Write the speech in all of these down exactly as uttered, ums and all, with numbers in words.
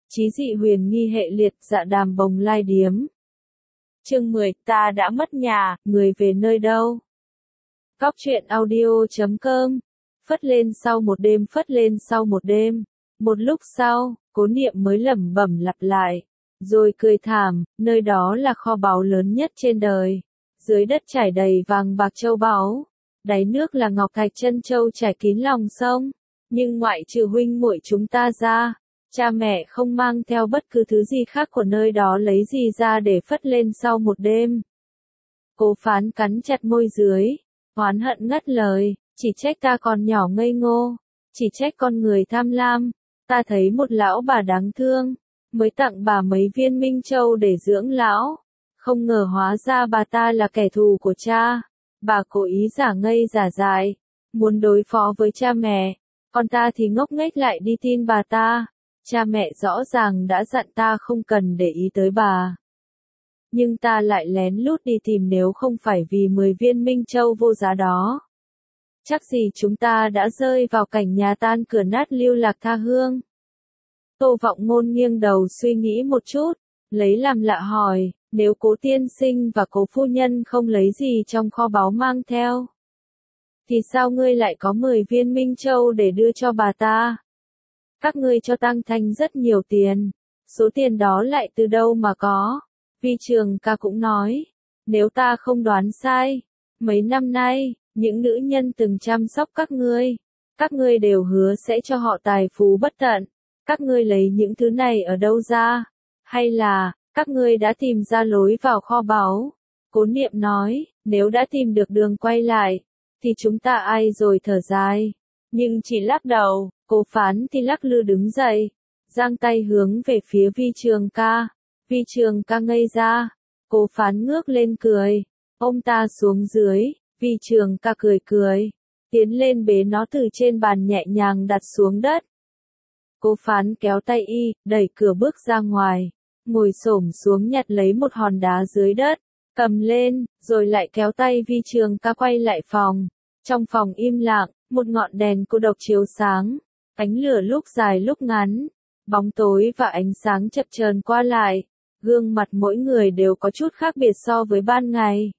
Chí dị huyền nghi hệ liệt, dạ đàm bồng lai điếm. Chương mười, ta đã mất nhà, người về nơi đâu? Góc truyện audio chấm com. Phất lên sau một đêm, phất lên sau một đêm. Một lúc sau, Cố Niệm mới lẩm bẩm lặp lại, rồi cười thảm, nơi đó là kho báu lớn nhất trên đời. Dưới đất trải đầy vàng bạc châu báu, đáy nước là ngọc thạch chân châu trải kín lòng sông. Nhưng ngoại trừ huynh muội chúng ta ra, cha mẹ không mang theo bất cứ thứ gì khác của nơi đó lấy gì ra để phất lên sau một đêm. Cố Phán cắn chặt môi dưới, oán hận ngắt lời, chỉ trách ta còn nhỏ ngây ngô, chỉ trách con người tham lam, ta thấy một lão bà đáng thương, mới tặng bà mấy viên minh châu để dưỡng lão, không ngờ hóa ra bà ta là kẻ thù của cha, bà cố ý giả ngây giả dại, muốn đối phó với cha mẹ, còn ta thì ngốc nghếch lại đi tin bà ta. Cha mẹ rõ ràng đã dặn ta không cần để ý tới bà. Nhưng ta lại lén lút đi tìm, nếu không phải vì mười viên minh châu vô giá đó, chắc gì chúng ta đã rơi vào cảnh nhà tan cửa nát lưu lạc tha hương. Tô Vọng Ngôn nghiêng đầu suy nghĩ một chút, lấy làm lạ hỏi, nếu Cố tiên sinh và Cố phu nhân không lấy gì trong kho báu mang theo, thì sao ngươi lại có mười viên minh châu để đưa cho bà ta? Các ngươi cho Tăng Thanh rất nhiều tiền, số tiền đó lại từ đâu mà có? Vi Trường Ca cũng nói, nếu ta không đoán sai, mấy năm nay, những nữ nhân từng chăm sóc các ngươi, các ngươi đều hứa sẽ cho họ tài phú bất tận. Các ngươi lấy những thứ này ở đâu ra? Hay là, các ngươi đã tìm ra lối vào kho báu? Cố Niệm nói, nếu đã tìm được đường quay lại, thì chúng ta ai rồi thở dài. Nhưng chỉ lắc đầu, Cố Phán thì lắc lư đứng dậy, giang tay hướng về phía Vi Trường Ca. Vi Trường Ca ngây ra, Cố Phán ngước lên cười, ôm ta xuống dưới, Vi Trường Ca cười cười, tiến lên bế nó từ trên bàn nhẹ nhàng đặt xuống đất. Cố Phán kéo tay y, đẩy cửa bước ra ngoài, ngồi xổm xuống nhặt lấy một hòn đá dưới đất, cầm lên, rồi lại kéo tay Vi Trường Ca quay lại phòng. Trong phòng im lặng, một ngọn đèn cô độc chiếu sáng, ánh lửa lúc dài lúc ngắn, bóng tối và ánh sáng chập chờn qua lại, gương mặt mỗi người đều có chút khác biệt so với ban ngày.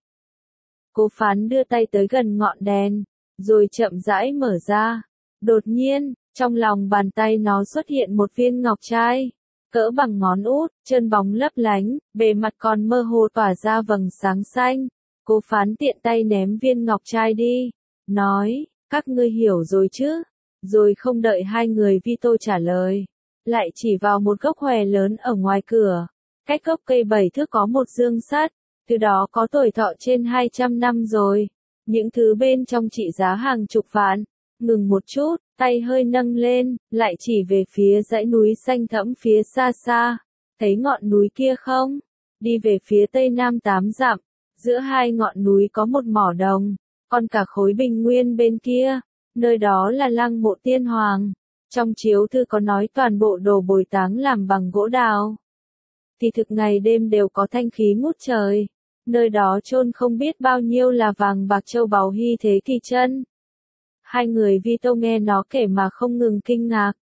Cố Phán đưa tay tới gần ngọn đèn, rồi chậm rãi mở ra. Đột nhiên, trong lòng bàn tay nó xuất hiện một viên ngọc trai, cỡ bằng ngón út, trơn bóng lấp lánh, bề mặt còn mơ hồ tỏa ra vầng sáng xanh. Cố Phán tiện tay ném viên ngọc trai đi, nói, các ngươi hiểu rồi chứ? Rồi không đợi hai người Vi Tô trả lời, lại chỉ vào một gốc hòe lớn ở ngoài cửa. Cách gốc cây bảy thước có một dương sắt, từ đó có tuổi thọ trên hai trăm năm rồi. Những thứ bên trong trị giá hàng chục vạn. Ngừng một chút, tay hơi nâng lên, lại chỉ về phía dãy núi xanh thẫm phía xa xa. Thấy ngọn núi kia không? Đi về phía tây nam tám dặm, giữa hai ngọn núi có một mỏ đồng, còn cả khối bình nguyên bên kia, nơi đó là lăng mộ tiên hoàng. Trong chiếu thư có nói toàn bộ đồ bồi táng làm bằng gỗ đào. Thì thực ngày đêm đều có thanh khí ngút trời. Nơi đó chôn không biết bao nhiêu là vàng bạc châu báu hy thế kỳ chân. Hai người Vi Tô nghe nó kể mà không ngừng kinh ngạc.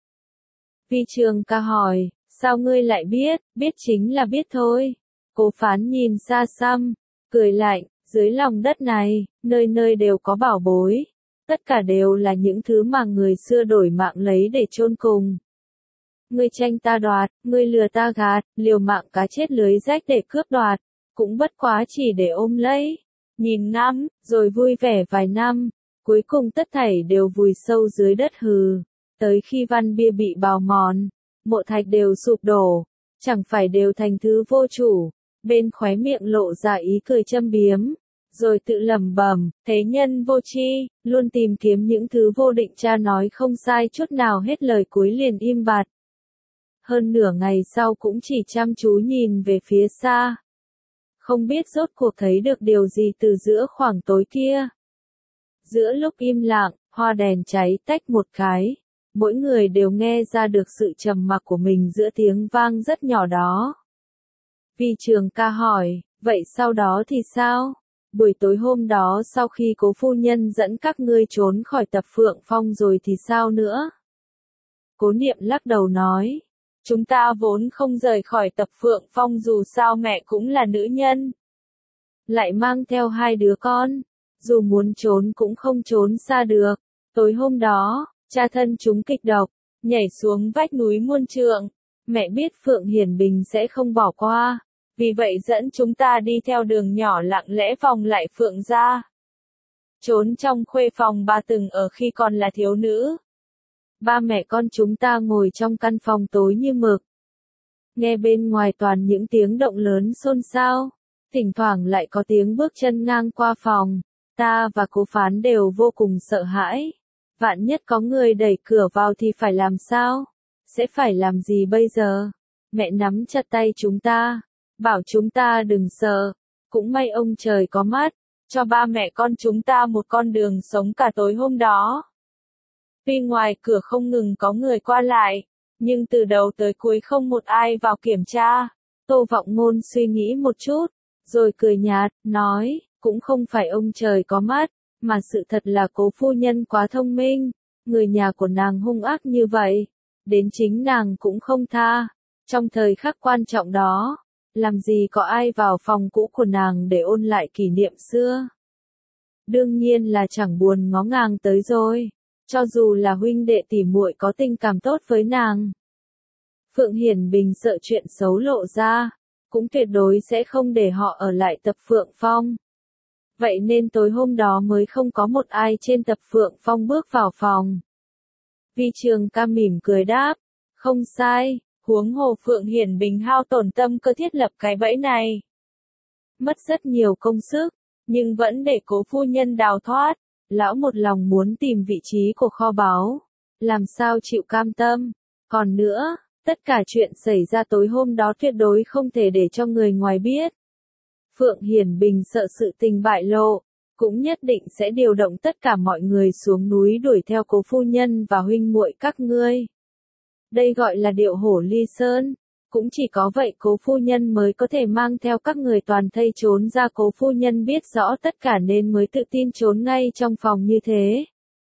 Vi Trường Ca hỏi, sao ngươi lại biết? Biết chính là biết thôi. Cố Phán nhìn xa xăm, cười lạnh, dưới lòng đất này, nơi nơi đều có bảo bối. Tất cả đều là những thứ mà người xưa đổi mạng lấy để chôn cùng. Ngươi tranh ta đoạt, ngươi lừa ta gạt, liều mạng cá chết lưới rách để cướp đoạt, cũng bất quá chỉ để ôm lấy, nhìn ngắm, rồi vui vẻ vài năm, cuối cùng tất thảy đều vùi sâu dưới đất hừ. Tới khi văn bia bị bào mòn, mộ thạch đều sụp đổ, chẳng phải đều thành thứ vô chủ. Bên khóe miệng lộ ra ý cười châm biếm, rồi tự lẩm bẩm, thế nhân vô tri, luôn tìm kiếm những thứ vô định. Cha nói không sai chút nào hết, lời cuối liền im bặt. Hơn nửa ngày sau cũng chỉ chăm chú nhìn về phía xa, không biết rốt cuộc thấy được điều gì từ giữa khoảng tối kia. Giữa lúc im lặng, hoa đèn cháy tách một cái, mỗi người đều nghe ra được sự trầm mặc của mình giữa tiếng vang rất nhỏ đó. Vi Trường Ca hỏi, vậy sau đó thì sao? Buổi tối hôm đó sau khi Cố phu nhân dẫn các ngươi trốn khỏi Tập Phượng Phong rồi thì sao nữa? Cố Niệm lắc đầu nói, Chúng ta vốn không rời khỏi Tập Phượng Phong dù sao mẹ cũng là nữ nhân. Lại mang theo hai đứa con. Dù muốn trốn cũng không trốn xa được. Tối hôm đó, cha thân chúng kịch độc, nhảy xuống vách núi muôn trượng. Mẹ biết Phượng Hiển Bình sẽ không bỏ qua. Vì vậy dẫn chúng ta đi theo đường nhỏ lặng lẽ vòng lại Phượng gia. Trốn trong khuê phòng bà từng ở khi còn là thiếu nữ. Ba mẹ con chúng ta ngồi trong căn phòng tối như mực. Nghe bên ngoài toàn những tiếng động lớn xôn xao. Thỉnh thoảng lại có tiếng bước chân ngang qua phòng. Ta và Cố Phán đều vô cùng sợ hãi. Vạn nhất có người đẩy cửa vào thì phải làm sao? Sẽ phải làm gì bây giờ? Mẹ nắm chặt tay chúng ta. Bảo chúng ta đừng sợ. Cũng may ông trời có mắt. Cho ba mẹ con chúng ta một con đường sống cả tối hôm đó. Tuy ngoài cửa không ngừng có người qua lại. Nhưng từ đầu tới cuối không một ai vào kiểm tra. Tô Vọng Ngôn suy nghĩ một chút. Rồi cười nhạt, nói, cũng không phải ông trời có mắt. Mà sự thật là Cố phu nhân quá thông minh. Người nhà của nàng hung ác như vậy. Đến chính nàng cũng không tha. Trong thời khắc quan trọng đó. Làm gì có ai vào phòng cũ của nàng để ôn lại kỷ niệm xưa. Đương nhiên là chẳng buồn ngó ngàng tới rồi. Cho dù là huynh đệ tỷ muội có tình cảm tốt với nàng. Phượng Hiển Bình sợ chuyện xấu lộ ra. Cũng tuyệt đối sẽ không để họ ở lại Tập Phượng Phong. Vậy nên tối hôm đó mới không có một ai trên Tập Phượng Phong bước vào phòng. Vi Trường Ca mỉm cười đáp. Không sai, huống hồ Phượng Hiển Bình hao tổn tâm cơ thiết lập cái bẫy này. Mất rất nhiều công sức, nhưng vẫn để Cố phu nhân đào thoát. Lão một lòng muốn tìm vị trí của kho báu. Làm sao chịu cam tâm. Còn nữa, tất cả chuyện xảy ra tối hôm đó tuyệt đối không thể để cho người ngoài biết. Phượng Hiển Bình sợ sự tình bại lộ, cũng nhất định sẽ điều động tất cả mọi người xuống núi đuổi theo Cố phu nhân và huynh muội các ngươi. Đây gọi là điệu hổ ly sơn, cũng chỉ có vậy Cố phu nhân mới có thể mang theo các người toàn thây trốn ra. Cố phu nhân biết rõ tất cả nên mới tự tin trốn ngay trong phòng như thế.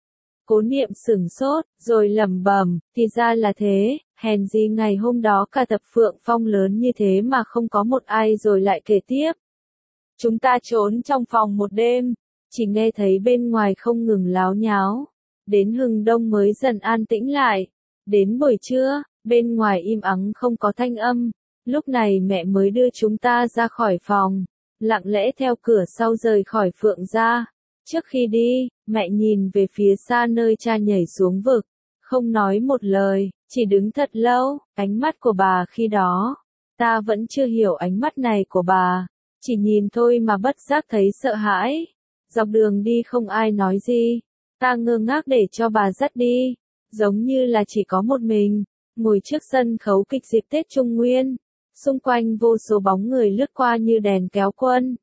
Cố Niệm sửng sốt, rồi lẩm bẩm, thì ra là thế, hèn gì ngày hôm đó cả Tập Phượng Phong lớn như thế mà không có một ai. Rồi lại kể tiếp. Chúng ta trốn trong phòng một đêm, chỉ nghe thấy bên ngoài không ngừng láo nháo. Đến hừng đông mới dần an tĩnh lại. Đến buổi trưa, bên ngoài im ắng không có thanh âm. Lúc này mẹ mới đưa chúng ta ra khỏi phòng, lặng lẽ theo cửa sau rời khỏi Phượng gia. Trước khi đi, mẹ nhìn về phía xa nơi cha nhảy xuống vực, không nói một lời, chỉ đứng thật lâu. Ánh mắt của bà khi đó, ta vẫn chưa hiểu ánh mắt này của bà, chỉ nhìn thôi mà bất giác thấy sợ hãi. Dọc đường đi không ai nói gì, ta ngơ ngác để cho bà dắt đi, giống như là chỉ có một mình, ngồi trước sân khấu kịch dịp Tết Trung Nguyên, xung quanh vô số bóng người lướt qua như đèn kéo quân.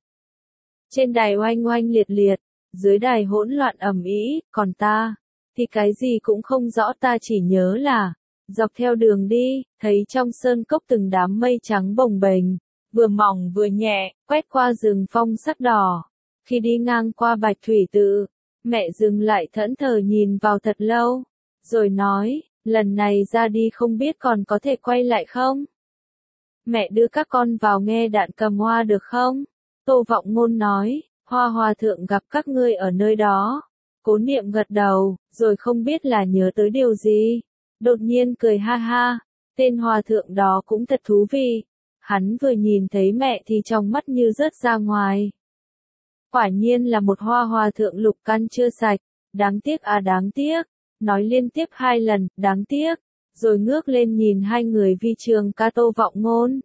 Trên đài oanh oanh liệt liệt, dưới đài hỗn loạn ầm ĩ, còn ta thì cái gì cũng không rõ. Ta chỉ nhớ là dọc theo đường đi, thấy trong sơn cốc từng đám mây trắng bồng bềnh, vừa mỏng vừa nhẹ, quét qua rừng phong sắc đỏ. Khi đi ngang qua Bạch Thủy Tự, mẹ dừng lại thẫn thờ nhìn vào thật lâu, rồi nói, lần này ra đi không biết còn có thể quay lại không? Mẹ đưa các con vào nghe Đạn Cầm Hoa được không? Tô Vọng Ngôn nói, Hoa Hòa thượng gặp các ngươi ở nơi đó. Cố Niệm gật đầu, rồi không biết là nhớ tới điều gì. Đột nhiên cười ha ha, tên Hòa thượng đó cũng thật thú vị. Hắn vừa nhìn thấy mẹ thì trong mắt như rớt ra ngoài. Quả nhiên là một Hoa Hòa thượng lục căn chưa sạch, đáng tiếc à đáng tiếc, nói liên tiếp hai lần, đáng tiếc, rồi ngước lên nhìn hai người Vi Trường Ca Tô Vọng Ngôn.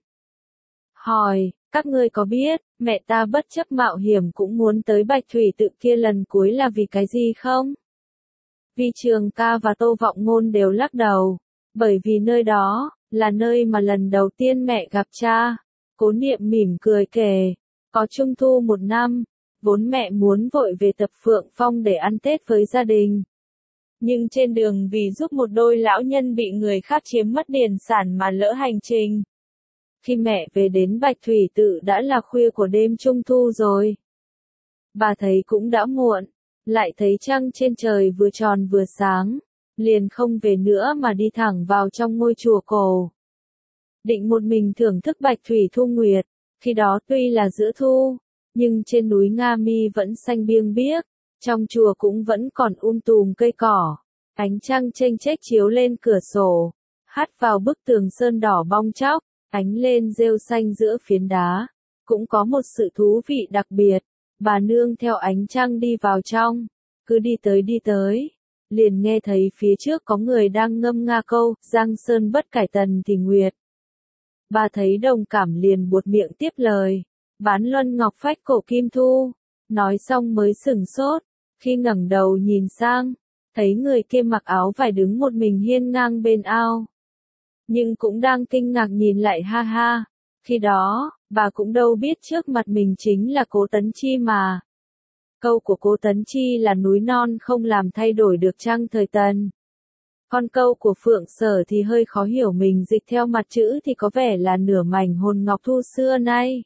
Hỏi, các ngươi có biết, mẹ ta bất chấp mạo hiểm cũng muốn tới Bạch Thủy Tự kia lần cuối là vì cái gì không? Vi Trường Ca và Tô Vọng Ngôn đều lắc đầu, bởi vì nơi đó là nơi mà lần đầu tiên mẹ gặp cha. Cố Niệm mỉm cười kể, có trung thu một năm, vốn mẹ muốn vội về Tập Phượng Phong để ăn Tết với gia đình. Nhưng trên đường vì giúp một đôi lão nhân bị người khác chiếm mất điền sản mà lỡ hành trình. Khi mẹ về đến Bạch Thủy Tự đã là khuya của đêm trung thu rồi. Bà thấy cũng đã muộn, lại thấy trăng trên trời vừa tròn vừa sáng, liền không về nữa mà đi thẳng vào trong ngôi chùa cổ. định một mình thưởng thức bạch thủy thu nguyệt, khi đó tuy là giữa thu, nhưng trên núi Nga Mi vẫn xanh biêng biếc, trong chùa cũng vẫn còn um tùm cây cỏ, ánh trăng chênh chếch chiếu lên cửa sổ, hắt vào bức tường sơn đỏ bong tróc, ánh lên rêu xanh giữa phiến đá, cũng có một sự thú vị đặc biệt, bà nương theo ánh trăng đi vào trong, cứ đi tới đi tới, liền nghe thấy phía trước có người đang ngâm nga câu, Giang Sơn bất cải tần thì nguyệt. Bà thấy đồng cảm liền buột miệng tiếp lời, bán luân ngọc phách cổ kim thu, nói xong mới sửng sốt, khi ngẩng đầu nhìn sang, thấy người kia mặc áo vải đứng một mình hiên ngang bên ao. Nhưng cũng đang kinh ngạc nhìn lại ha ha, khi đó, bà cũng đâu biết trước mặt mình chính là Cố Tấn Chi mà. Câu của Cố Tấn Chi là núi non không làm thay đổi được trăng thời Tần. Còn câu của Phượng Sở thì hơi khó hiểu, mình dịch theo mặt chữ thì có vẻ là nửa mảnh hồn ngọc thu xưa nay.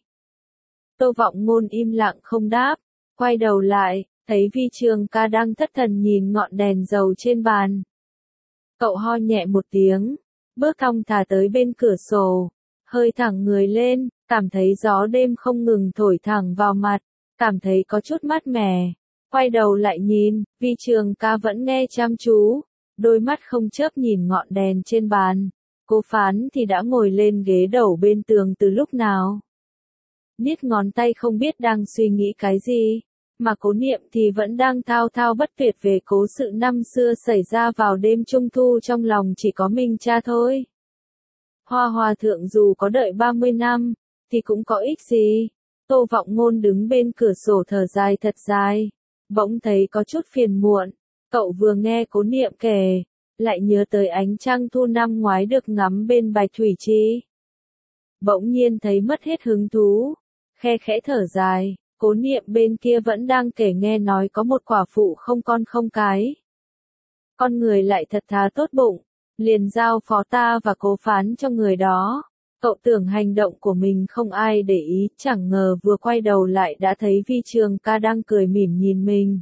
Tô Vọng Ngôn im lặng không đáp, quay đầu lại, thấy Vi Trường Ca đang thất thần nhìn ngọn đèn dầu trên bàn. Cậu ho nhẹ một tiếng, bước thong thả tới bên cửa sổ, hơi thẳng người lên, cảm thấy gió đêm không ngừng thổi thẳng vào mặt, cảm thấy có chút mát mẻ. Quay đầu lại nhìn, Vi Trường Ca vẫn nghe chăm chú, đôi mắt không chớp nhìn ngọn đèn trên bàn. Cố Phán thì đã ngồi lên ghế đầu bên tường từ lúc nào. Niết ngón tay không biết đang suy nghĩ cái gì, mà Cố Niệm thì vẫn đang thao thao bất tuyệt về cố sự năm xưa xảy ra vào đêm trung thu, trong lòng chỉ có mình cha thôi. Hoa Hòa Thượng dù có đợi ba mươi năm, thì cũng có ích gì. Tô Vọng Ngôn đứng bên cửa sổ thở dài thật dài, bỗng thấy có chút phiền muộn. Cậu vừa nghe Cố Niệm kể, lại nhớ tới ánh trăng thu năm ngoái được ngắm bên Bạch Thủy Chi. Bỗng nhiên thấy mất hết hứng thú, khe khẽ thở dài. Cố Niệm bên kia vẫn đang kể nghe nói có một quả phụ không con không cái. Con người lại thật thà tốt bụng, liền giao phó ta và Cố Phán cho người đó. Cậu tưởng hành động của mình không ai để ý, chẳng ngờ vừa quay đầu lại đã thấy Vi Trường Ca đang cười mỉm nhìn mình.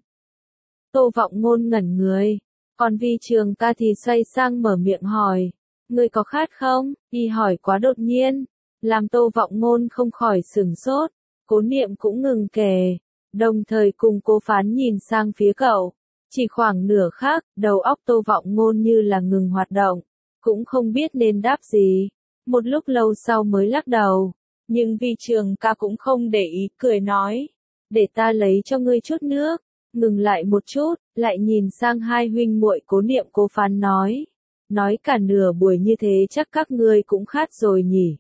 Tô Vọng Ngôn ngẩn người, còn Vi Trường Ca thì xoay sang mở miệng hỏi, ngươi có khát không? Y hỏi quá đột nhiên, làm Tô Vọng Ngôn không khỏi sửng sốt. Cố Niệm cũng ngừng kể, đồng thời cùng Cố Phán nhìn sang phía cậu. Chỉ khoảng nửa khắc, đầu óc Tô Vọng Ngôn như là ngừng hoạt động, cũng không biết nên đáp gì. Một lúc lâu sau mới lắc đầu, nhưng Vi Trường Ca cũng không để ý, cười nói, để ta lấy cho ngươi chút nước. Ngừng lại một chút, lại nhìn sang hai huynh muội Cố Niệm Cố Phán nói, nói cả nửa buổi như thế chắc các ngươi cũng khát rồi nhỉ.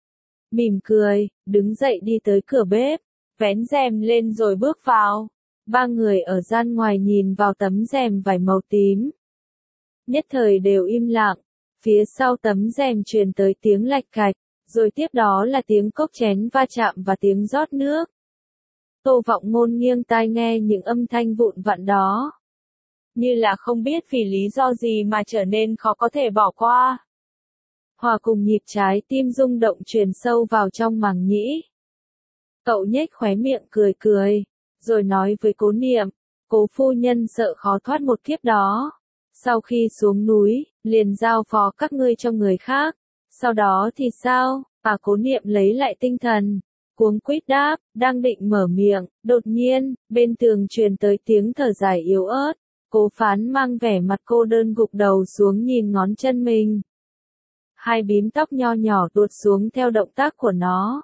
Mỉm cười, đứng dậy đi tới cửa bếp, vén rèm lên rồi bước vào. Ba người ở gian ngoài nhìn vào tấm rèm vải màu tím. Nhất thời đều im lặng, phía sau tấm rèm truyền tới tiếng lạch cạch, rồi tiếp đó là tiếng cốc chén va chạm và tiếng rót nước. Tô Vọng Ngôn nghiêng tai nghe những âm thanh vụn vặn đó. Như là không biết vì lý do gì mà trở nên khó có thể bỏ qua. Hòa cùng nhịp trái tim rung động truyền sâu vào trong màng nhĩ. Cậu nhếch khóe miệng cười cười, rồi nói với Cố Niệm, Cố phu nhân sợ khó thoát một kiếp đó. Sau khi xuống núi, liền giao phó các ngươi cho người khác. Sau đó thì sao? À, Cố Niệm lấy lại tinh thần, cuống quýt đáp, đang định mở miệng, đột nhiên, bên tường truyền tới tiếng thở dài yếu ớt. Cố Phán mang vẻ mặt cô đơn gục đầu xuống nhìn ngón chân mình. Hai bím tóc nho nhỏ tuột xuống theo động tác của nó,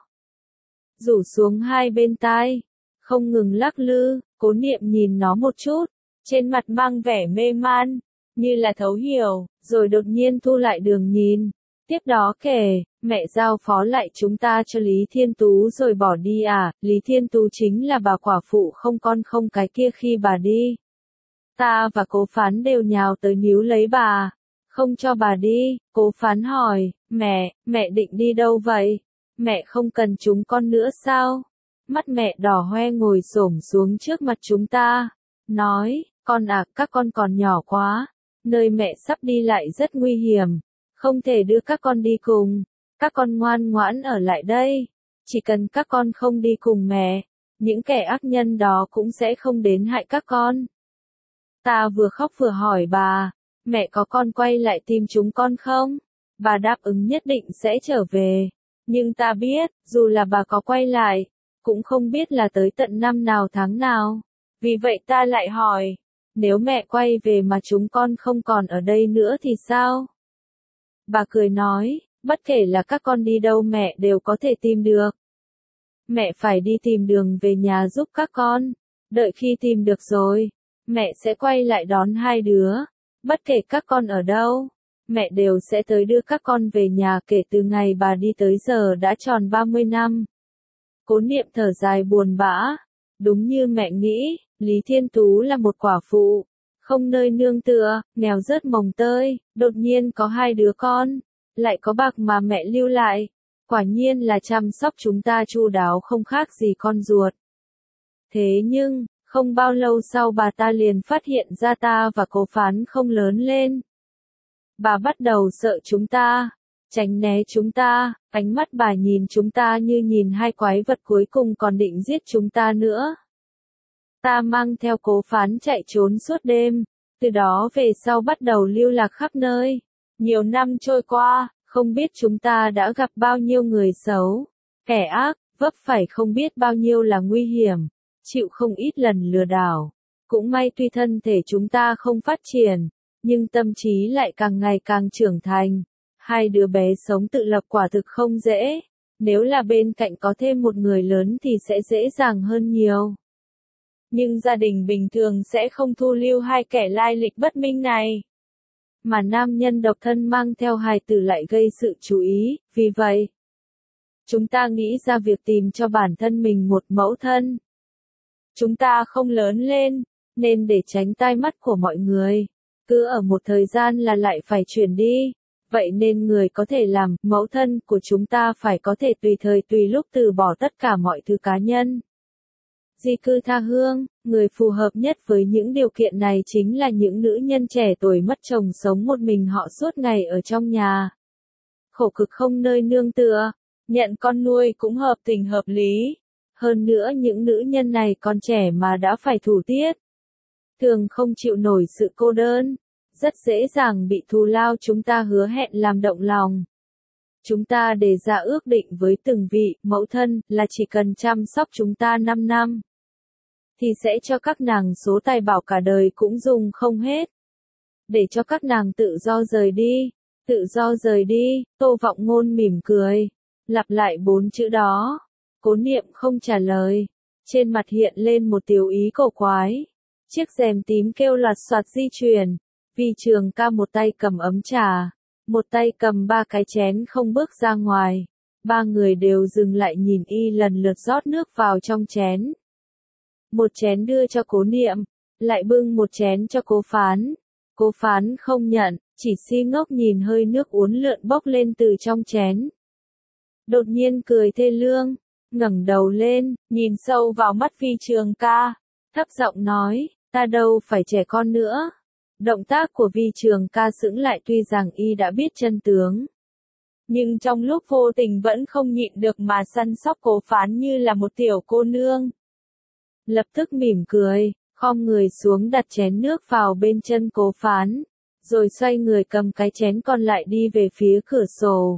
rủ xuống hai bên tai, không ngừng lắc lư. Cố Niệm nhìn nó một chút, trên mặt mang vẻ mê man, như là thấu hiểu, rồi đột nhiên thu lại đường nhìn. Tiếp đó kể, mẹ giao phó lại chúng ta cho Lý Thiên Tú rồi bỏ đi à, Lý Thiên Tú chính là bà quả phụ không con không cái kia khi bà đi. Ta và Cố Phán đều nhào tới níu lấy bà, không cho bà đi. Cố Phán hỏi, mẹ, mẹ định đi đâu vậy? Mẹ không cần chúng con nữa sao? Mắt mẹ đỏ hoe ngồi xổm xuống trước mặt chúng ta, nói, con à, các con còn nhỏ quá, nơi mẹ sắp đi lại rất nguy hiểm, không thể đưa các con đi cùng, các con ngoan ngoãn ở lại đây, chỉ cần các con không đi cùng mẹ, những kẻ ác nhân đó cũng sẽ không đến hại các con. Ta vừa khóc vừa hỏi bà, mẹ có con quay lại tìm chúng con không? Bà đáp ứng nhất định sẽ trở về. Nhưng ta biết, dù là bà có quay lại, cũng không biết là tới tận năm nào tháng nào. Vì vậy ta lại hỏi, nếu mẹ quay về mà chúng con không còn ở đây nữa thì sao? Bà cười nói, bất kể là các con đi đâu mẹ đều có thể tìm được. Mẹ phải đi tìm đường về nhà giúp các con. Đợi khi tìm được rồi, mẹ sẽ quay lại đón hai đứa. Bất kể các con ở đâu, mẹ đều sẽ tới đưa các con về nhà. Kể từ ngày bà đi tới giờ đã tròn ba mươi năm. Cố Niệm thở dài buồn bã. Đúng như mẹ nghĩ, Lý Thiên Tú là một quả phụ, không nơi nương tựa, nghèo rớt mồng tơi, đột nhiên có hai đứa con, lại có bạc mà mẹ lưu lại. Quả nhiên là chăm sóc chúng ta chu đáo không khác gì con ruột. Thế nhưng, không bao lâu sau bà ta liền phát hiện ra ta và Cố Phán không lớn lên. Bà bắt đầu sợ chúng ta, tránh né chúng ta, ánh mắt bà nhìn chúng ta như nhìn hai quái vật cuối cùng còn định giết chúng ta nữa. Ta mang theo Cố Phán chạy trốn suốt đêm, từ đó về sau bắt đầu lưu lạc khắp nơi. Nhiều năm trôi qua, không biết chúng ta đã gặp bao nhiêu người xấu, kẻ ác, vấp phải không biết bao nhiêu là nguy hiểm, chịu không ít lần lừa đảo. Cũng may tuy thân thể chúng ta không phát triển, nhưng tâm trí lại càng ngày càng trưởng thành. Hai đứa bé sống tự lập quả thực không dễ, nếu là bên cạnh có thêm một người lớn thì sẽ dễ dàng hơn nhiều. Nhưng gia đình bình thường sẽ không thu lưu hai kẻ lai lịch bất minh này. Mà nam nhân độc thân mang theo hài tử lại gây sự chú ý, vì vậy, chúng ta nghĩ ra việc tìm cho bản thân mình một mẫu thân. Chúng ta không lớn lên, nên để tránh tai mắt của mọi người, cứ ở một thời gian là lại phải chuyển đi. Vậy nên người có thể làm mẫu thân của chúng ta phải có thể tùy thời tùy lúc từ bỏ tất cả mọi thứ cá nhân. Di cư tha hương, người phù hợp nhất với những điều kiện này chính là những nữ nhân trẻ tuổi mất chồng sống một mình họ suốt ngày ở trong nhà. Khổ cực không nơi nương tựa, nhận con nuôi cũng hợp tình hợp lý. Hơn nữa những nữ nhân này còn trẻ mà đã phải thủ tiết. Thường không chịu nổi sự cô đơn, rất dễ dàng bị thù lao chúng ta hứa hẹn làm động lòng. Chúng ta đề ra ước định với từng vị mẫu thân là chỉ cần chăm sóc chúng ta năm năm, thì sẽ cho các nàng số tài bảo cả đời cũng dùng không hết. Để cho các nàng tự do rời đi, tự do rời đi, Tô Vọng Ngôn mỉm cười, lặp lại bốn chữ đó. Cố Niệm không trả lời, trên mặt hiện lên một tiểu ý cổ quái. Chiếc rèm tím kêu loạt soạt di chuyển, Vi Trường Ca một tay cầm ấm trà, một tay cầm ba cái chén không bước ra ngoài. Ba người đều dừng lại nhìn y lần lượt rót nước vào trong chén. Một chén đưa cho Cố Niệm, lại bưng một chén cho Cố Phán. Cố Phán không nhận, chỉ si ngốc nhìn hơi nước uốn lượn bốc lên từ trong chén. Đột nhiên cười thê lương, ngẩng đầu lên, nhìn sâu vào mắt Vi Trường Ca, thấp giọng nói, ta đâu phải trẻ con nữa. Động tác của Vi Trường Ca sững lại, tuy rằng y đã biết chân tướng, nhưng trong lúc vô tình vẫn không nhịn được mà săn sóc Cố Phán như là một tiểu cô nương. Lập tức mỉm cười, khom người xuống đặt chén nước vào bên chân Cố Phán, rồi xoay người cầm cái chén còn lại đi về phía cửa sổ.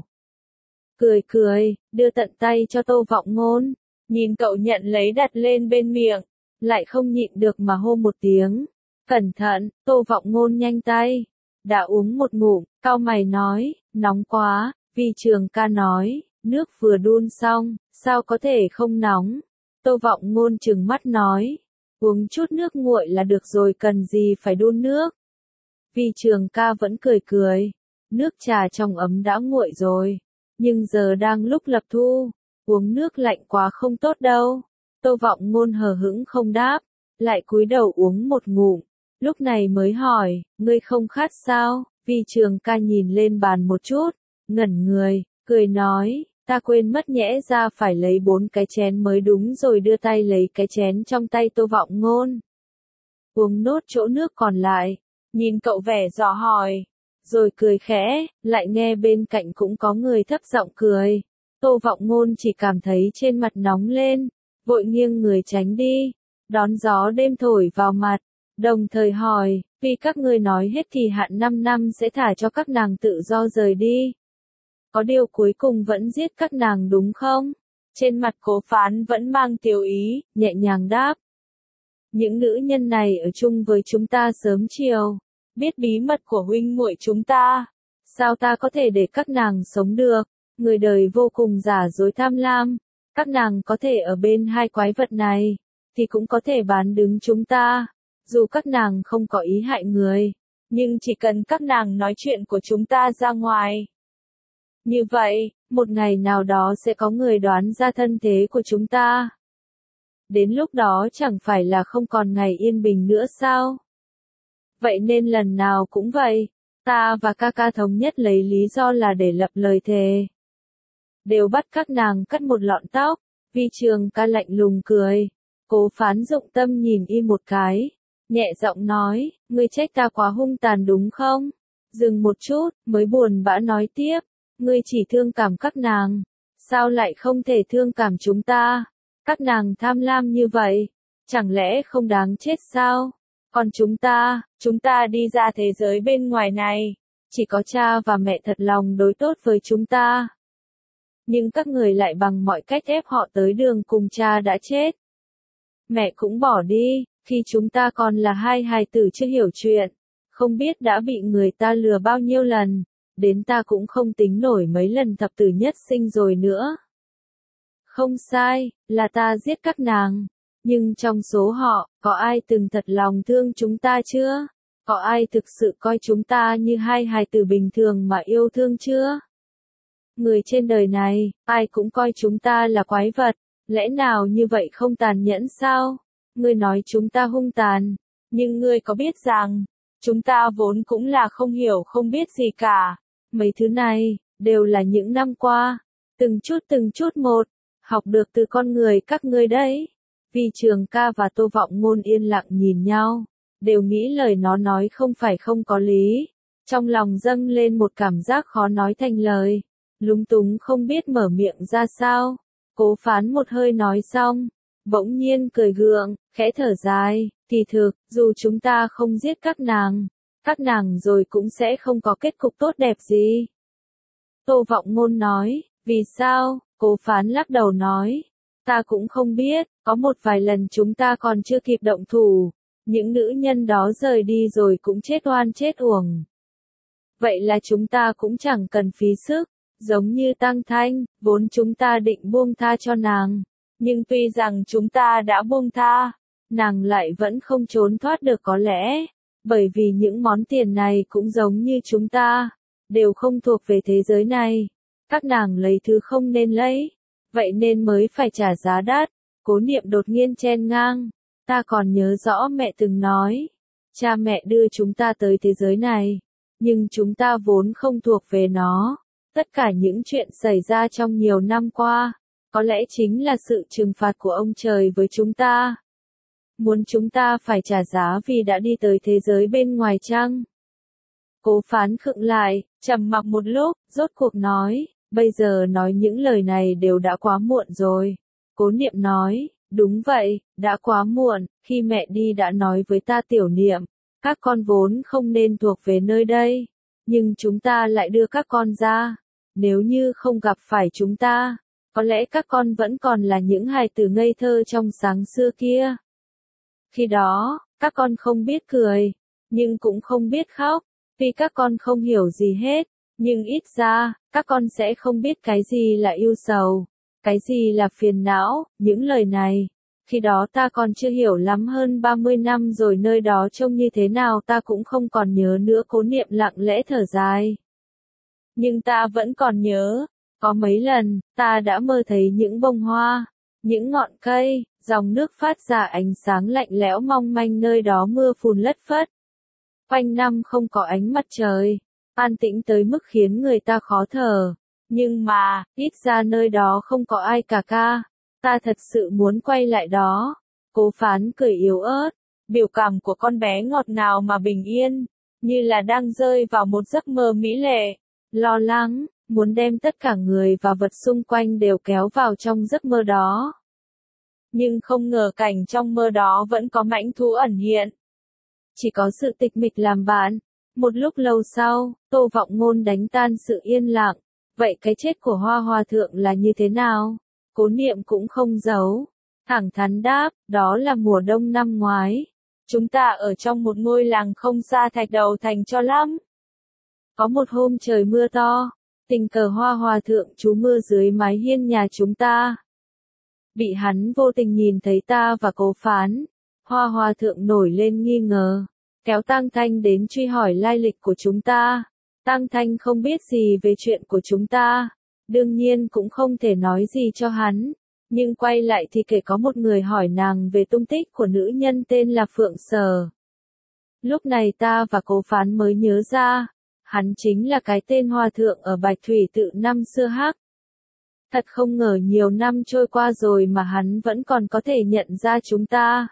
Cười cười, đưa tận tay cho Tô Vọng Ngôn, nhìn cậu nhận lấy đặt lên bên miệng, lại không nhịn được mà hô một tiếng. Cẩn thận, Tô Vọng Ngôn nhanh tay, đã uống một ngụm, cau mày nói, nóng quá. Vi Trường Ca nói, nước vừa đun xong, sao có thể không nóng. Tô Vọng Ngôn trừng mắt nói, uống chút nước nguội là được rồi, cần gì phải đun nước. Vi Trường Ca vẫn cười cười, nước trà trong ấm đã nguội rồi, nhưng giờ đang lúc lập thu, uống nước lạnh quá không tốt đâu. Tô Vọng Ngôn hờ hững không đáp, lại cúi đầu uống một ngụm, lúc này mới hỏi, ngươi không khát sao? Vi Trường Ca nhìn lên bàn một chút, ngẩn người, cười nói, ta quên mất nhẽ ra phải lấy bốn cái chén mới đúng, rồi đưa tay lấy cái chén trong tay Tô Vọng Ngôn. Uống nốt chỗ nước còn lại, nhìn cậu vẻ dò hỏi, rồi cười khẽ, lại nghe bên cạnh cũng có người thấp giọng cười. Tô Vọng Ngôn chỉ cảm thấy trên mặt nóng lên, vội nghiêng người tránh đi, đón gió đêm thổi vào mặt, đồng thời hỏi, vì các ngươi nói hết thì hạn năm năm sẽ thả cho các nàng tự do rời đi, có điều cuối cùng vẫn giết các nàng đúng không? Trên mặt Cố Phán vẫn mang tiếu ý, nhẹ nhàng đáp. Những nữ nhân này ở chung với chúng ta sớm chiều, biết bí mật của huynh muội chúng ta. Sao ta có thể để các nàng sống được? Người đời vô cùng giả dối tham lam. Các nàng có thể ở bên hai quái vật này, thì cũng có thể bán đứng chúng ta. Dù các nàng không có ý hại người, nhưng chỉ cần các nàng nói chuyện của chúng ta ra ngoài. Như vậy, một ngày nào đó sẽ có người đoán ra thân thế của chúng ta. Đến lúc đó chẳng phải là không còn ngày yên bình nữa sao? Vậy nên lần nào cũng vậy, ta và ca ca thống nhất lấy lý do là để lập lời thề. Đều bắt các nàng cắt một lọn tóc, Vi Trường ca lạnh lùng cười. Cố Phán dụng tâm nhìn y một cái, nhẹ giọng nói, ngươi trách ta quá hung tàn đúng không? Dừng một chút, mới buồn bã nói tiếp, ngươi chỉ thương cảm các nàng, sao lại không thể thương cảm chúng ta? Các nàng tham lam như vậy, chẳng lẽ không đáng chết sao? Còn chúng ta, chúng ta đi ra thế giới bên ngoài này, chỉ có cha và mẹ thật lòng đối tốt với chúng ta. Nhưng các người lại bằng mọi cách ép họ tới đường cùng cha đã chết. Mẹ cũng bỏ đi, khi chúng ta còn là hai hài tử chưa hiểu chuyện, không biết đã bị người ta lừa bao nhiêu lần, đến ta cũng không tính nổi mấy lần thập tử nhất sinh rồi nữa. Không sai, là ta giết các nàng, nhưng trong số họ, có ai từng thật lòng thương chúng ta chưa? Có ai thực sự coi chúng ta như hai hài tử bình thường mà yêu thương chưa? Người trên đời này, ai cũng coi chúng ta là quái vật, lẽ nào như vậy không tàn nhẫn sao? Ngươi nói chúng ta hung tàn, nhưng ngươi có biết rằng, chúng ta vốn cũng là không hiểu không biết gì cả. Mấy thứ này, đều là những năm qua, từng chút từng chút một, học được từ con người các ngươi đấy. Vi Trường ca và Tô Vọng Ngôn yên lặng nhìn nhau, đều nghĩ lời nó nói không phải không có lý. Trong lòng dâng lên một cảm giác khó nói thành lời, lúng túng không biết mở miệng ra sao. Cố Phán một hơi nói xong, bỗng nhiên cười gượng, khẽ thở dài, kỳ thực, dù chúng ta không giết các nàng, các nàng rồi cũng sẽ không có kết cục tốt đẹp gì. Tô Vọng Ngôn nói, vì sao? Cố Phán lắc đầu nói, ta cũng không biết, có một vài lần chúng ta còn chưa kịp động thủ, những nữ nhân đó rời đi rồi cũng chết oan chết uổng. Vậy là chúng ta cũng chẳng cần phí sức, giống như Tăng Thanh, vốn chúng ta định buông tha cho nàng, nhưng tuy rằng chúng ta đã buông tha, nàng lại vẫn không trốn thoát được có lẽ, bởi vì những món tiền này cũng giống như chúng ta, đều không thuộc về thế giới này. Các nàng lấy thứ không nên lấy, vậy nên mới phải trả giá đắt. Cố Niệm đột nhiên chen ngang, ta còn nhớ rõ mẹ từng nói, cha mẹ đưa chúng ta tới thế giới này, nhưng chúng ta vốn không thuộc về nó. Tất cả những chuyện xảy ra trong nhiều năm qua, có lẽ chính là sự trừng phạt của ông trời với chúng ta. Muốn chúng ta phải trả giá vì đã đi tới thế giới bên ngoài chăng? Cố Phán khựng lại, trầm mặc một lúc, rốt cuộc nói, bây giờ nói những lời này đều đã quá muộn rồi. Cố Niệm nói, đúng vậy, đã quá muộn, khi mẹ đi đã nói với ta Tiểu Niệm, các con vốn không nên thuộc về nơi đây, nhưng chúng ta lại đưa các con ra. Nếu như không gặp phải chúng ta, có lẽ các con vẫn còn là những hài tử ngây thơ trong sáng xưa kia. Khi đó, các con không biết cười, nhưng cũng không biết khóc, vì các con không hiểu gì hết, nhưng ít ra, các con sẽ không biết cái gì là ưu sầu, cái gì là phiền não, những lời này. Khi đó ta còn chưa hiểu lắm, hơn ba mươi năm rồi nơi đó trông như thế nào ta cũng không còn nhớ nữa. Cố Niệm lặng lẽ thở dài. Nhưng ta vẫn còn nhớ, có mấy lần, ta đã mơ thấy những bông hoa, những ngọn cây, dòng nước phát ra ánh sáng lạnh lẽo mong manh, nơi đó mưa phùn lất phất. Quanh năm không có ánh mặt trời, an tĩnh tới mức khiến người ta khó thở. Nhưng mà, ít ra nơi đó không có ai cả ca. Ta thật sự muốn quay lại đó. Cố Phán cười yếu ớt, biểu cảm của con bé ngọt ngào mà bình yên, như là đang rơi vào một giấc mơ mỹ lệ. Lo lắng, muốn đem tất cả người và vật xung quanh đều kéo vào trong giấc mơ đó. Nhưng không ngờ cảnh trong mơ đó vẫn có mãnh thú ẩn hiện. Chỉ có sự tịch mịch làm bạn. Một lúc lâu sau, Tô Vọng Ngôn đánh tan sự yên lặng, Vậy cái chết của Hoa Hòa Thượng là như thế nào? Cố Niệm cũng không giấu. Thẳng thắn đáp, đó là mùa đông năm ngoái. Chúng ta ở trong một ngôi làng không xa Thạch Đầu Thành cho lắm. Có một hôm trời mưa to, tình cờ Hoa Hòa Thượng trú mưa dưới mái hiên nhà chúng ta. Bị hắn vô tình nhìn thấy ta và Cố Phán. Hoa Hòa Thượng nổi lên nghi ngờ, kéo Tang Thanh đến truy hỏi lai lịch của chúng ta. Tang Thanh không biết gì về chuyện của chúng ta, đương nhiên cũng không thể nói gì cho hắn, nhưng quay lại thì kể có một người hỏi nàng về tung tích của nữ nhân tên là Phượng Sở. Lúc này ta và Cố Phán mới nhớ ra, hắn chính là cái tên hòa thượng ở Bạch Thủy Tự năm xưa hắc. Thật không ngờ nhiều năm trôi qua rồi mà hắn vẫn còn có thể nhận ra chúng ta.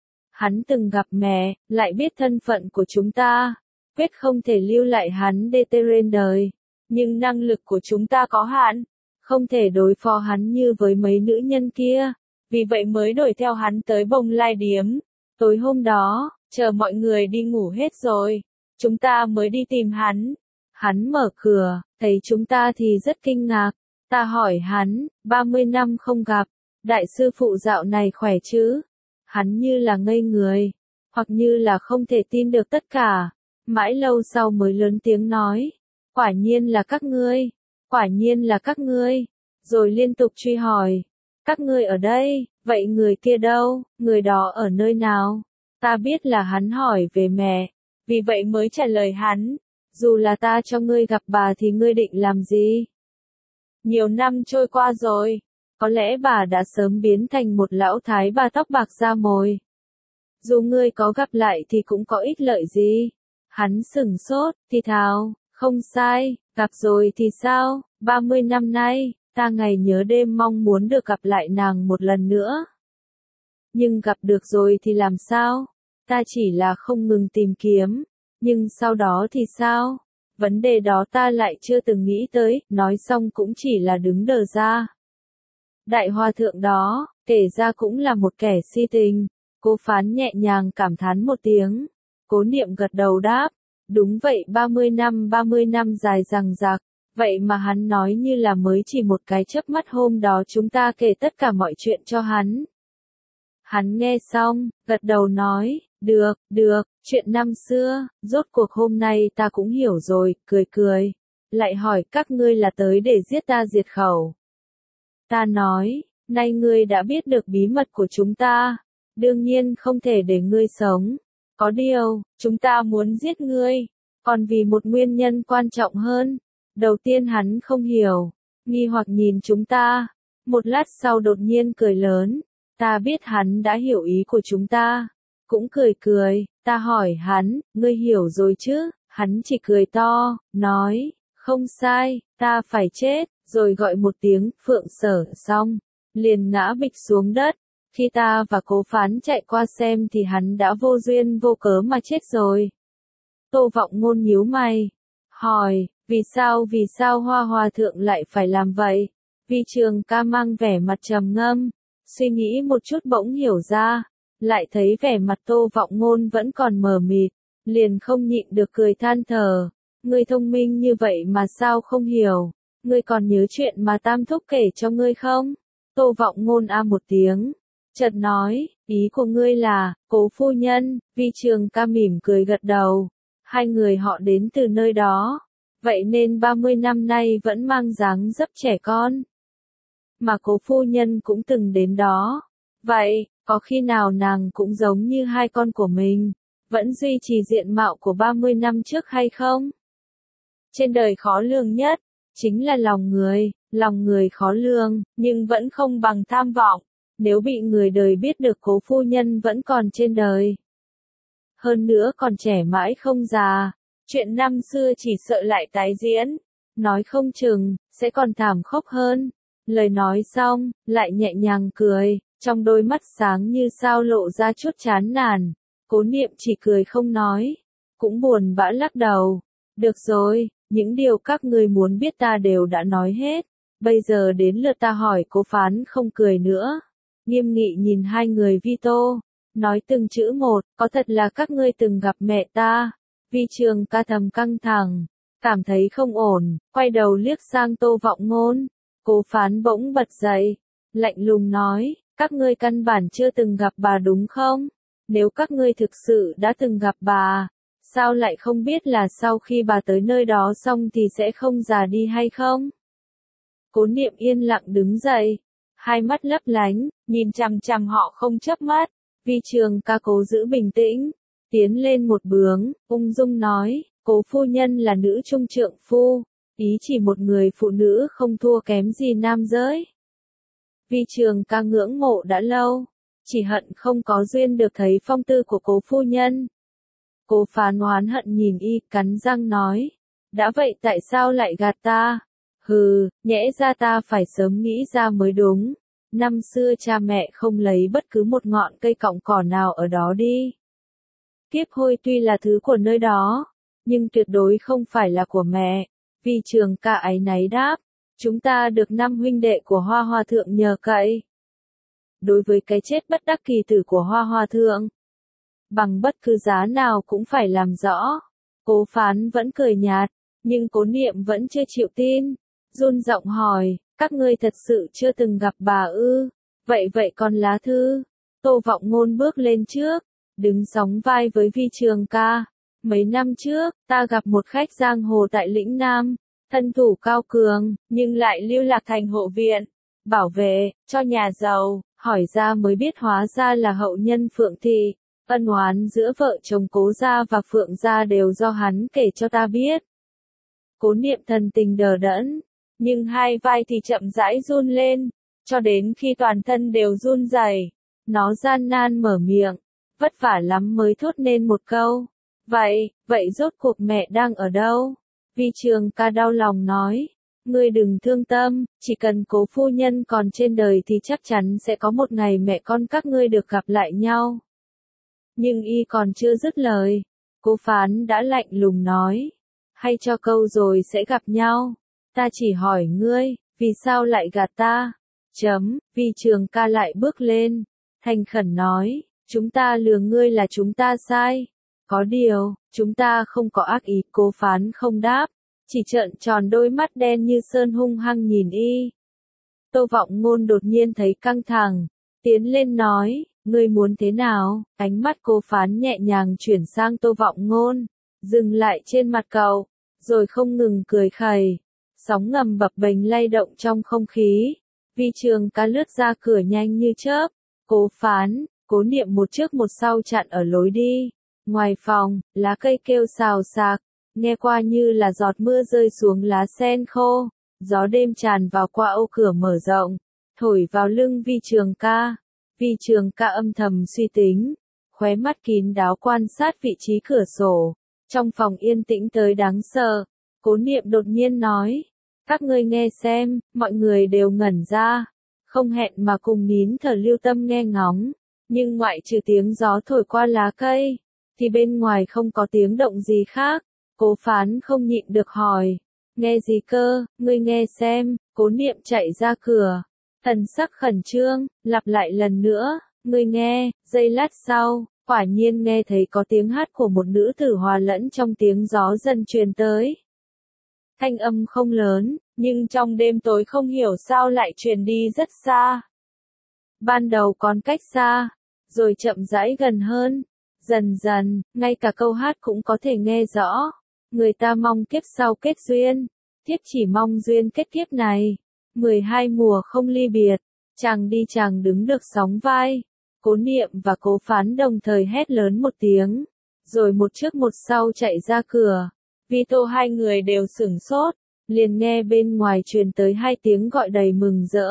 Hắn từng gặp mẹ, lại biết thân phận của chúng ta, quyết không thể lưu lại hắn để trên đời. Nhưng năng lực của chúng ta có hạn, không thể đối phó hắn như với mấy nữ nhân kia, vì vậy mới đuổi theo hắn tới Bồng Lai Điếm. Tối hôm đó, chờ mọi người đi ngủ hết rồi, chúng ta mới đi tìm hắn. Hắn mở cửa, thấy chúng ta thì rất kinh ngạc. Ta hỏi hắn, ba mươi năm không gặp, đại sư phụ dạo này khỏe chứ? Hắn như là ngây người, hoặc như là không thể tin được tất cả. Mãi lâu sau mới lớn tiếng nói, quả nhiên là các ngươi, quả nhiên là các ngươi. Rồi liên tục truy hỏi, các ngươi ở đây, vậy người kia đâu, người đó ở nơi nào? Ta biết là hắn hỏi về mẹ, vì vậy mới trả lời hắn, dù là ta cho ngươi gặp bà thì ngươi định làm gì? Nhiều năm trôi qua rồi, có lẽ bà đã sớm biến thành một lão thái bà tóc bạc da mồi. Dù ngươi có gặp lại thì cũng có ích lợi gì? Hắn sửng sốt, thì thào, không sai, gặp rồi thì sao, ba mươi năm nay, ta ngày nhớ đêm mong muốn được gặp lại nàng một lần nữa. Nhưng gặp được rồi thì làm sao? Ta chỉ là không ngừng tìm kiếm, nhưng sau đó thì sao? Vấn đề đó ta lại chưa từng nghĩ tới, nói xong cũng chỉ là đứng đờ ra. Đại hòa thượng đó, kể ra cũng là một kẻ si tình. Cố Phán nhẹ nhàng cảm thán một tiếng. Cố Niệm gật đầu đáp, đúng vậy, ba mươi năm ba mươi năm dài dằng dặc, vậy mà hắn nói như là mới chỉ một cái chớp mắt hôm đó chúng ta kể tất cả mọi chuyện cho hắn. Hắn nghe xong, gật đầu nói, được, được, chuyện năm xưa, rốt cuộc hôm nay ta cũng hiểu rồi, cười cười. Lại hỏi các ngươi là tới để giết ta diệt khẩu. Ta nói, nay ngươi đã biết được bí mật của chúng ta, đương nhiên không thể để ngươi sống. Có điều, chúng ta muốn giết ngươi, còn vì một nguyên nhân quan trọng hơn. Đầu tiên hắn không hiểu, nghi hoặc nhìn chúng ta, một lát sau đột nhiên cười lớn. Ta biết hắn đã hiểu ý của chúng ta, cũng cười cười. Ta hỏi hắn, ngươi hiểu rồi chứ? Hắn chỉ cười to, nói, không sai, ta phải chết, rồi gọi một tiếng Phượng Sở xong, liền ngã bịch xuống đất. Khi ta và Cố Phán chạy qua xem thì hắn đã vô duyên vô cớ mà chết rồi. Tô Vọng Ngôn nhíu mày, hỏi, vì sao vì sao Hoa Hòa Thượng lại phải làm vậy? Vi Trường Ca mang vẻ mặt trầm ngâm, suy nghĩ một chút bỗng hiểu ra, lại thấy vẻ mặt Tô Vọng Ngôn vẫn còn mờ mịt, liền không nhịn được cười than thở. Ngươi thông minh như vậy mà sao không hiểu? Ngươi còn nhớ chuyện mà Tam Thúc kể cho ngươi không? Tô Vọng Ngôn a một tiếng, chợt nói, ý của ngươi là, Cố phu nhân. Vi Trường Ca mỉm cười gật đầu, hai người họ đến từ nơi đó, vậy nên ba mươi năm nay vẫn mang dáng dấp trẻ con. Mà Cố phu nhân cũng từng đến đó, vậy, có khi nào nàng cũng giống như hai con của mình, vẫn duy trì diện mạo của ba mươi năm trước hay không? Trên đời khó lường nhất, chính là lòng người, lòng người khó lường, nhưng vẫn không bằng tham vọng. Nếu bị người đời biết được Cố phu nhân vẫn còn trên đời, hơn nữa còn trẻ mãi không già, chuyện năm xưa chỉ sợ lại tái diễn, nói không chừng, sẽ còn thảm khốc hơn. Lời nói xong, lại nhẹ nhàng cười, trong đôi mắt sáng như sao lộ ra chút chán nản. Cố Niệm chỉ cười không nói, cũng buồn bã lắc đầu. Được rồi, những điều các ngươi muốn biết ta đều đã nói hết, bây giờ đến lượt ta hỏi. Cố Phán không cười nữa, nghiêm nghị nhìn hai người Vi Tô, nói từng chữ một, có thật là các ngươi từng gặp mẹ ta? Vi Trường Ca thầm căng thẳng, cảm thấy không ổn, quay đầu liếc sang Tô Vọng Ngôn. Cố Phán bỗng bật dậy, lạnh lùng nói, các ngươi căn bản chưa từng gặp bà đúng không? Nếu các ngươi thực sự đã từng gặp bà, sao lại không biết là sau khi bà tới nơi đó xong thì sẽ không già đi hay không? Cố Niệm yên lặng đứng dậy, hai mắt lấp lánh, nhìn chằm chằm họ không chớp mắt. Vi Trường Ca cố giữ bình tĩnh, tiến lên một bước, ung dung nói, Cố phu nhân là nữ trung trượng phu, ý chỉ một người phụ nữ không thua kém gì nam giới. Vi Trường Ca ngưỡng mộ đã lâu, chỉ hận không có duyên được thấy phong tư của Cố phu nhân. Cố Phán oán hận nhìn y, cắn răng nói, đã vậy tại sao lại gạt ta? Hừ, nhẽ ra ta phải sớm nghĩ ra mới đúng. Năm xưa cha mẹ không lấy bất cứ một ngọn cây cọng cỏ nào ở đó đi. Kiếp hôi tuy là thứ của nơi đó, nhưng tuyệt đối không phải là của mẹ. Vi Trường Ca áy náy đáp, chúng ta được năm huynh đệ của Hoa Hòa Thượng nhờ cậy. Đối với cái chết bất đắc kỳ tử của Hoa Hòa Thượng, bằng bất cứ giá nào cũng phải làm rõ. Cố Phán vẫn cười nhạt, nhưng Cố Niệm vẫn chưa chịu tin, run giọng hỏi, các ngươi thật sự chưa từng gặp bà ư? Vậy vậy còn lá thư? Tô Vọng Ngôn bước lên trước, đứng sóng vai với Vi Trường Ca. Mấy năm trước, ta gặp một khách giang hồ tại lĩnh Nam, thân thủ cao cường, nhưng lại lưu lạc thành hộ viện, bảo vệ, cho nhà giàu, hỏi ra mới biết hóa ra là hậu nhân Phượng Thị. Ân oán giữa vợ chồng Cố gia và Phượng gia đều do hắn kể cho ta biết. Cố Niệm thần tình đờ đẫn, nhưng hai vai thì chậm rãi run lên, cho đến khi toàn thân đều run rẩy, nó gian nan mở miệng, vất vả lắm mới thốt nên một câu. Vậy, vậy rốt cuộc mẹ đang ở đâu? Vi Trường Ca đau lòng nói, ngươi đừng thương tâm, chỉ cần Cố phu nhân còn trên đời thì chắc chắn sẽ có một ngày mẹ con các ngươi được gặp lại nhau. Nhưng y còn chưa dứt lời, Cố Phán đã lạnh lùng nói, hay cho câu rồi sẽ gặp nhau. Ta chỉ hỏi ngươi, vì sao lại gạt ta? Chấm, Vi Trường Ca lại bước lên, thành khẩn nói, chúng ta lừa ngươi là chúng ta sai. Có điều, chúng ta không có ác ý. Cố Phán không đáp, chỉ trợn tròn đôi mắt đen như sơn hung hăng nhìn y. Tô Vọng Ngôn đột nhiên thấy căng thẳng, tiến lên nói, ngươi muốn thế nào? Ánh mắt Cố Phán nhẹ nhàng chuyển sang Tô Vọng Ngôn, dừng lại trên mặt cậu, rồi không ngừng cười khẩy. Sóng ngầm bập bềnh lay động trong không khí. Vi Trường Ca lướt ra cửa nhanh như chớp. Cố Phán, Cố Niệm một trước một sau chặn ở lối đi. Ngoài phòng, lá cây kêu xào xạc, nghe qua như là giọt mưa rơi xuống lá sen khô. Gió đêm tràn vào qua ô cửa mở rộng, thổi vào lưng Vi Trường Ca. Vi Trường Ca âm thầm suy tính, khóe mắt kín đáo quan sát vị trí cửa sổ. Trong phòng yên tĩnh tới đáng sợ, Cố Niệm đột nhiên nói, các ngươi nghe xem. Mọi người đều ngẩn ra, không hẹn mà cùng nín thở lưu tâm nghe ngóng, nhưng ngoại trừ tiếng gió thổi qua lá cây, thì bên ngoài không có tiếng động gì khác. Cố Phán không nhịn được hỏi, nghe gì cơ? Ngươi nghe xem. Cố Niệm chạy ra cửa, thần sắc khẩn trương, lặp lại lần nữa, ngươi nghe. Giây lát sau, quả nhiên nghe thấy có tiếng hát của một nữ tử hòa lẫn trong tiếng gió dần truyền tới. Thanh âm không lớn, nhưng trong đêm tối không hiểu sao lại truyền đi rất xa. Ban đầu còn cách xa, rồi chậm rãi gần hơn. Dần dần, ngay cả câu hát cũng có thể nghe rõ. Người ta mong kiếp sau kết duyên, thiếp chỉ mong duyên kết kiếp này. mười hai mùa không ly biệt, chàng đi chàng đứng được sóng vai. Cố Niệm và Cố Phán đồng thời hét lớn một tiếng, rồi một trước một sau chạy ra cửa. Vi Tô hai người đều sửng sốt, liền nghe bên ngoài truyền tới hai tiếng gọi đầy mừng rỡ.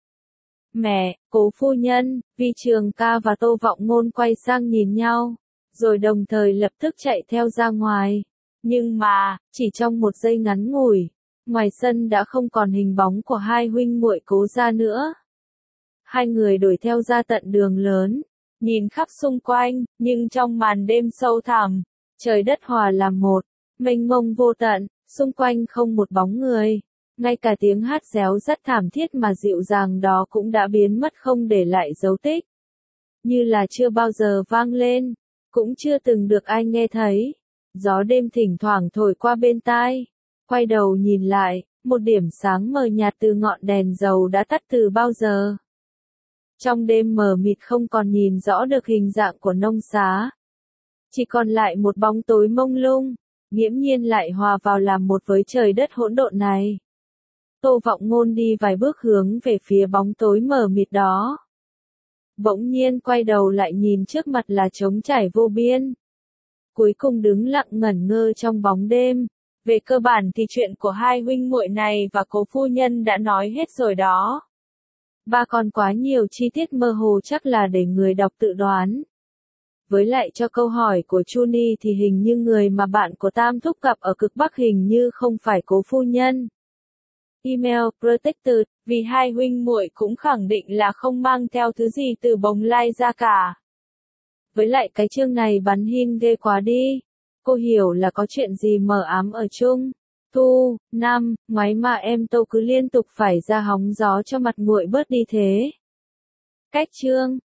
Mẹ, Cố phu nhân. Vi Trường Ca và Tô Vọng Ngôn quay sang nhìn nhau, rồi đồng thời lập tức chạy theo ra ngoài. Nhưng mà, chỉ trong một giây ngắn ngủi, ngoài sân đã không còn hình bóng của hai huynh muội Cố gia nữa. Hai người đuổi theo ra tận đường lớn, nhìn khắp xung quanh, nhưng trong màn đêm sâu thẳm, trời đất hòa làm một, mênh mông vô tận, xung quanh không một bóng người. Ngay cả tiếng hát réo rắt thảm thiết mà dịu dàng đó cũng đã biến mất không để lại dấu tích. Như là chưa bao giờ vang lên, cũng chưa từng được ai nghe thấy. Gió đêm thỉnh thoảng thổi qua bên tai. Quay đầu nhìn lại, một điểm sáng mờ nhạt từ ngọn đèn dầu đã tắt từ bao giờ. Trong đêm mờ mịt không còn nhìn rõ được hình dạng của nông xá. Chỉ còn lại một bóng tối mông lung, nghiễm nhiên lại hòa vào làm một với trời đất hỗn độn này. Tô Vọng Ngôn đi vài bước hướng về phía bóng tối mờ mịt đó. Bỗng nhiên quay đầu lại nhìn trước mặt là trống trải vô biên. Cuối cùng đứng lặng ngẩn ngơ trong bóng đêm. Về cơ bản thì chuyện của hai huynh muội này và Cố phu nhân đã nói hết rồi đó. Ba còn quá nhiều chi tiết mơ hồ chắc là để người đọc tự đoán. Với lại cho câu hỏi của Chuni thì hình như người mà bạn của Tam Thúc gặp ở cực Bắc hình như không phải Cố phu nhân. Email Protected, vì hai huynh muội cũng khẳng định là không mang theo thứ gì từ Bồng Lai ra cả. Với lại cái chương này bắn hin ghê quá đi. Cô hiểu là có chuyện gì mờ ám ở chung. Thu, Nam, ngoái mà em Tô cứ liên tục phải ra hóng gió cho mặt nguội bớt đi thế. Cách chương